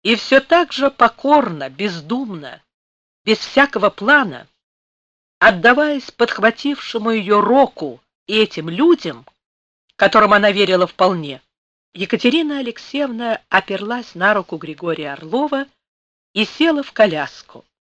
И все так же покорно, бездумно, без всякого плана, отдаваясь подхватившему ее року и этим людям, которым она верила вполне, Екатерина Алексеевна оперлась на руку Григория Орлова и села в коляску.